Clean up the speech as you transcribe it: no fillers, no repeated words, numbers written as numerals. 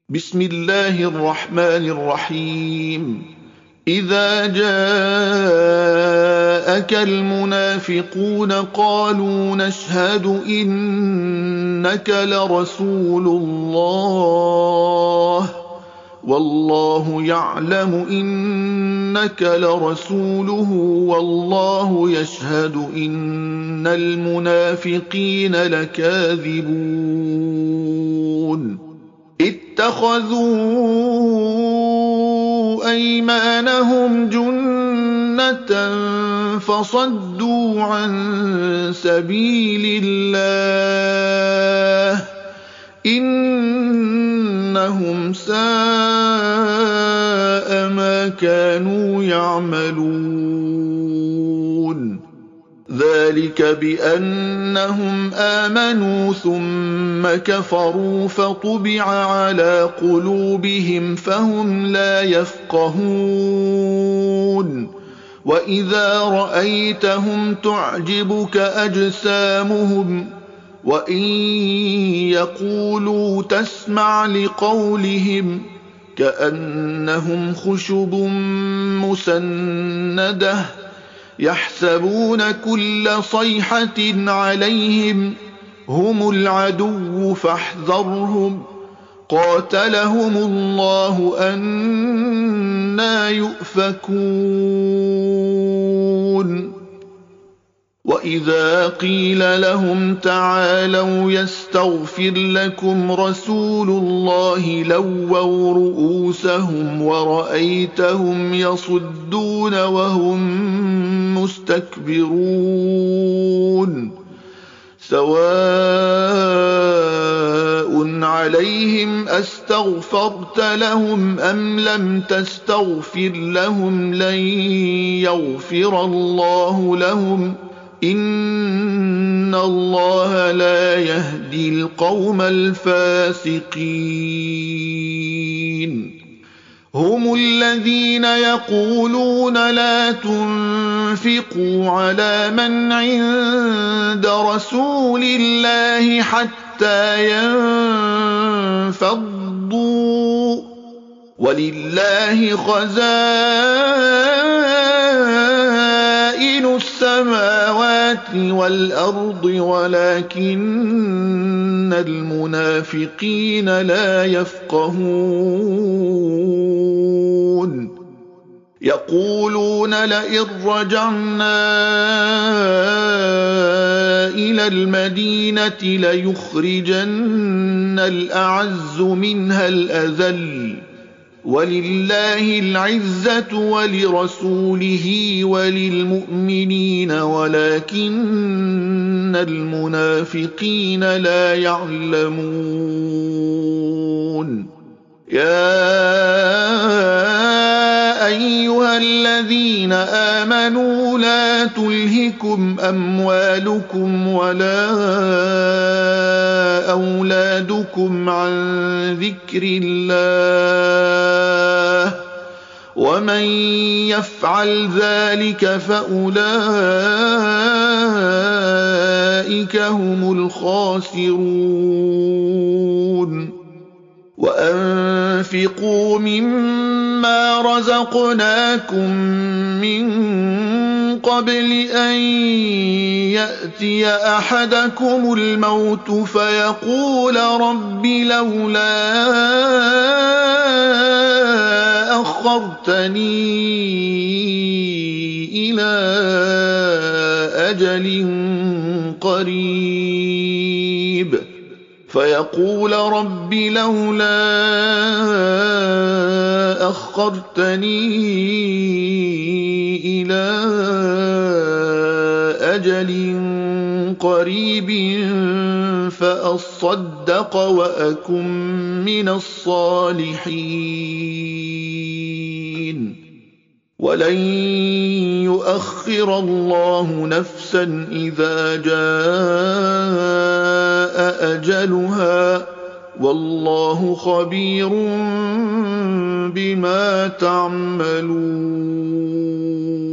بسم الله الرحمن الرحيم. إذا جاءك المنافقون قالوا نشهد إنك لرسول الله والله يعلم إنك لرسوله والله يشهد إن المنافقين لكاذبون. اتخذوا أيمانهم جنة فصدوا عن سبيل الله إنهم ساء ما كانوا يعملون. ذلك بأنهم آمنوا ثم كفروا فطبع على قلوبهم فهم لا يفقهون. وإذا رأيتهم تعجبك أجسامهم وإن يقولوا تسمع لقولهم كأنهم خشب مسندة يحسبون كل صيحة عليهم هم العدو فاحذرهم قاتلهم الله أنى يؤفكون. وإذا قيل لهم تعالوا يستغفر لكم رسول الله لووا رؤوسهم ورأيتهم يصدون وهم مستكبرون. سواء عليهم أستغفرت لهم أم لم تستغفر لهم لن يغفر الله لهم إن الله لا يهدي القوم الفاسقين. هم الذين يقولون لا تنفقوا على من عند رسول الله حتى ينفضوا ولله خزائن السماوات والأرض ولكن المنافقين لا يفقهون. يقولون لئن رجعنا إلى المدينة ليخرجن الأعز منها الأذل ولله العزة ولرسوله وللمؤمنين ولكن المنافقين لا يعلمون. يا أيها الذين آمنوا لا تلهكم أموالكم ولا أولادكم عن ذكر الله ومن يفعل ذلك فأولئك هم الخاسرون. وأنفقوا مما رزقناكم من قبل أن يأتي أحدكم الموت فيقول رب لولا أخرتني إلى أجل قريب فيقول رب لولا أخرتني إلى أجل قريب فأصدق وأكن من الصالحين. ولن يؤخر الله نفسا إذا جاء أجلها والله خبير بما تعملون.